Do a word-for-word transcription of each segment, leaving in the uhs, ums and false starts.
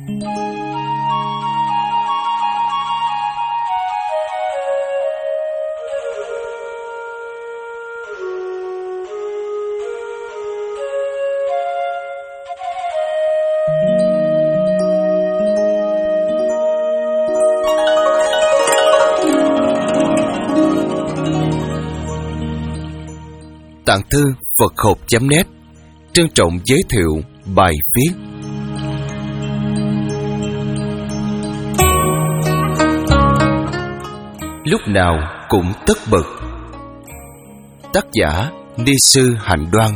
Tạng thư Phật Học chấm net trân trọng giới thiệu bài viết Lúc nào cũng tất bật. Tác giả Ni sư Hạnh Đoan.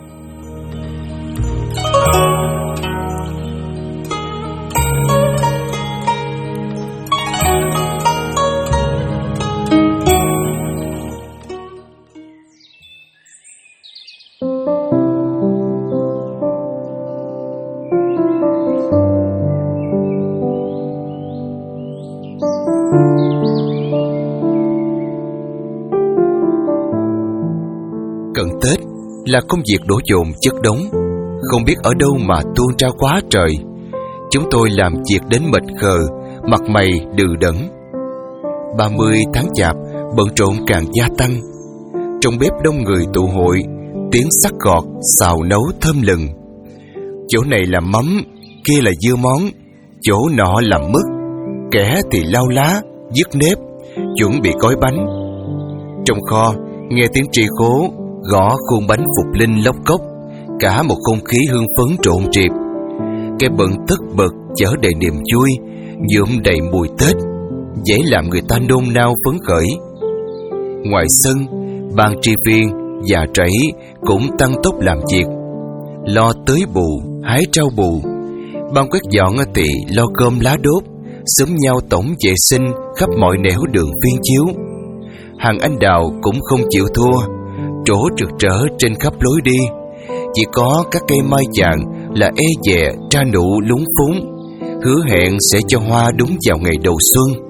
Cận Tết là công việc đổ dồn chất đống, không biết ở đâu mà tuôn ra quá trời. Chúng tôi làm việc đến mệt khờ, mặt mày đừ đẫn. ba mươi tháng Chạp, bận rộn càng gia tăng. Trong bếp đông người tụ hội, tiếng sắc gọt, xào nấu thơm lừng. Chỗ này làm mắm, kia là dưa món, chỗ nọ làm mứt, kẻ thì lau lá, dứt nếp, chuẩn bị gói bánh. Trong kho, nghe tiếng tri khố gõ khuôn bánh phục linh lóc cốc, cả một không khí hương phấn trộn rịp. Cái bận tất bật chở đầy niềm vui, nhuộm đầy mùi Tết, dễ làm người ta nôn nao phấn khởi. Ngoài sân, ban tri viên và trảy cũng tăng tốc làm việc, lo tưới bù, hái rau bù. Ban quét dọn thì lo cơm lá đốt, xúm nhau tổng vệ sinh khắp mọi nẻo đường Viên Chiếu. Hàng anh đào cũng không chịu thua, trổ rực rỡ trên khắp lối đi. Chỉ có các cây mai vàng là e dè tra nụ lúng phúng, hứa hẹn sẽ cho hoa đúng vào ngày đầu xuân.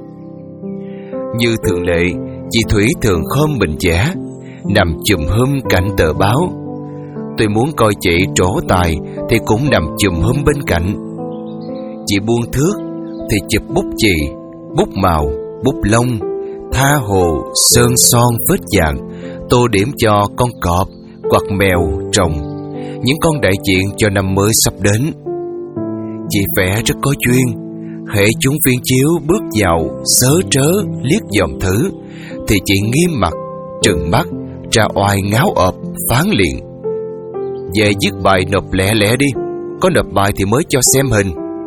Như thường lệ, chị Thủy thường khom mình vẽ, nằm chùm hum cạnh tờ báo. Tôi muốn coi chị trổ tài thì cũng nằm chùm hum bên cạnh. Chị buông thước thì chụp bút chì, bút màu, bút lông, tha hồ, sơn son vết vàng, tô điểm cho con cọp, quạt mèo, rồng, những con đại diện cho năm mới sắp đến. Chị vẽ rất có chuyên, hễ chúng Viên Chiếu bước vào sớ trớ liếc dòm thử thì chị nghiêm mặt, trừng mắt, ra oai ngáo ộp, phán liền: về viết bài nộp lẹ lẹ đi, có nộp bài thì mới cho xem hình.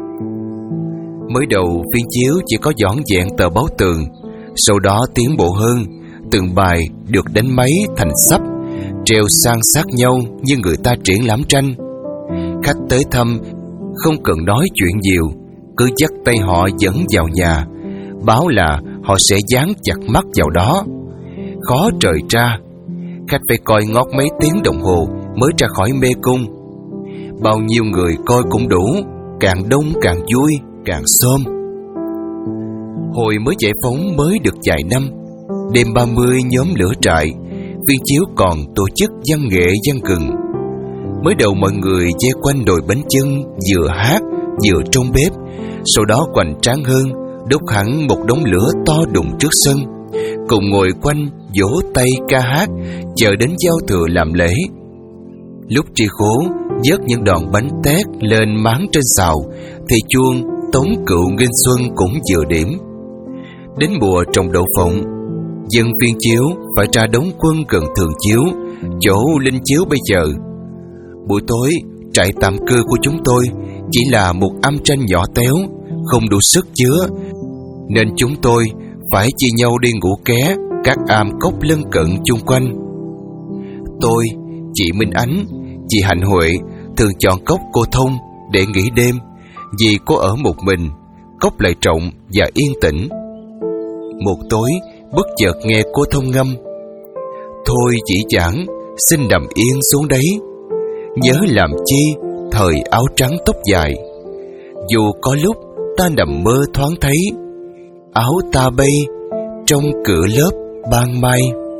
Mới đầu Viên Chiếu chỉ có dọn dẹn tờ báo tường, sau đó tiến bộ hơn, từng bài được đánh máy thành sắp, treo san sát nhau như người ta triển lãm tranh. Khách tới thăm không cần nói chuyện nhiều, cứ dắt tay họ dẫn vào nhà, báo là họ sẽ dán chặt mắt vào đó. Khó trời ra, khách phải coi ngót mấy tiếng đồng hồ mới ra khỏi mê cung. Bao nhiêu người coi cũng đủ, càng đông càng vui, càng xôm. Hồi mới giải phóng mới được vài năm, đêm ba mươi nhóm lửa trại, Viên Chiếu còn tổ chức văn nghệ văn gừng. Mới đầu mọi người vây quanh nồi bánh chưng, vừa hát vừa trong bếp. Sau đó hoành tráng hơn, đốt hẳn một đống lửa to đùng trước sân, cùng ngồi quanh vỗ tay ca hát, chờ đến giao thừa làm lễ. Lúc tri khố vớt những đòn bánh tét lên máng trên xào thì chuông Tống Cựu Nghinh Xuân cũng vừa điểm. Đến mùa trồng đậu phộng, dân Viên Chiếu phải ra đóng quân gần Thường Chiếu, chỗ Linh Chiếu bây giờ. Buổi tối, trại tạm cư của chúng tôi chỉ là một am tranh nhỏ téo, không đủ sức chứa, nên chúng tôi phải chia nhau đi ngủ ké các am cốc lân cận chung quanh. Tôi, chị Minh Ánh, chị Hạnh Huệ thường chọn cốc Cô Thông để nghỉ đêm, vì có ở một mình, cốc lại rộng và yên tĩnh. Một tối, bất chợt nghe cô Thông ngâm: thôi chỉ chẳng, xin nằm yên xuống đấy, nhớ làm chi thời áo trắng tóc dài. Dù có lúc ta nằm mơ thoáng thấy, áo ta bay trong cửa lớp ban mai.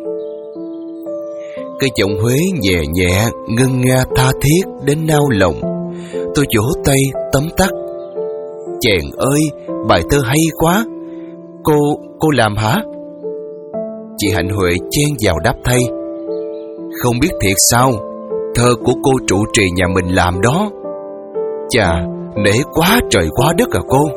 Cái giọng Huế nhẹ nhẹ, ngân nga tha thiết đến nao lòng. Tôi vỗ tay tấm tắc: Chèn ơi, bài thơ hay quá. Cô, cô làm hả? Chị Hạnh Huệ chen vào đáp thay. Không biết thiệt sao, thơ của cô trụ trì nhà mình làm đó. Chà, nể quá trời quá đất à cô.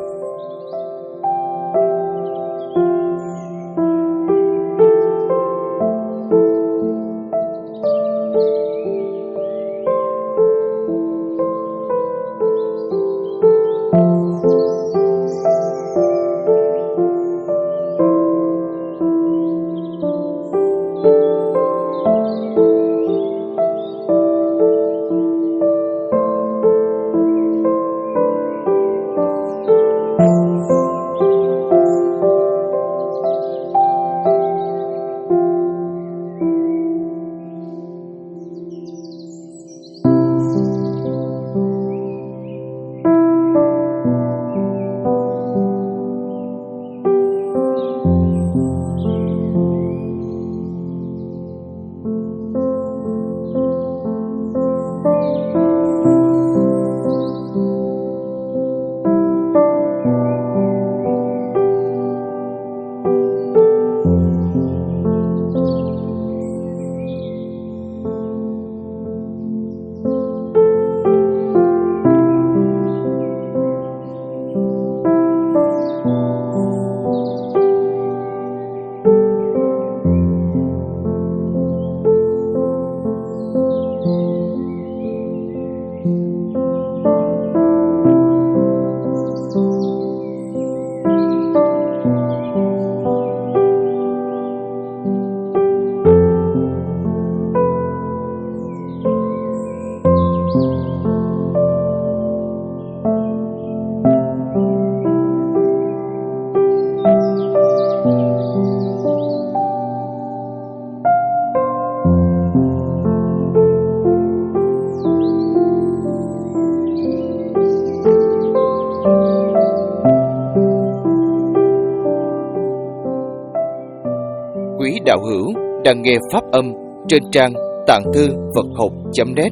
Quý đạo hữu đang nghe pháp âm trên trang tạng thư Phật học chấm net.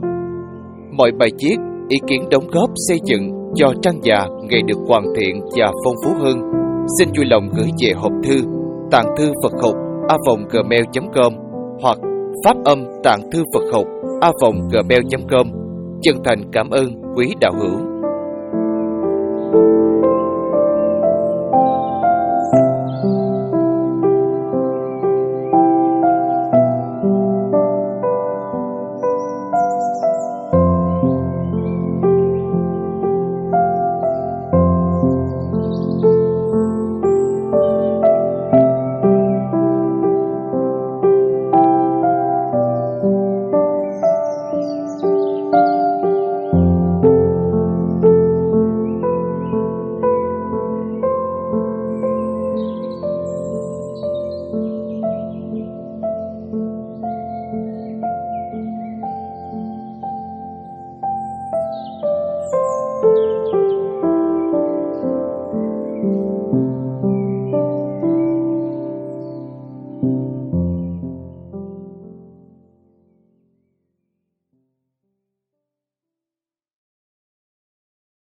Mọi bài viết, ý kiến đóng góp xây dựng cho trang già ngày được hoàn thiện và phong phú hơn, xin vui lòng gửi về hộp thư tạng thư Phật học a vòng gmail chấm com hoặc pháp âm tạng thư Phật học a vòng gmail chấm com. Chân thành cảm ơn quý đạo hữu.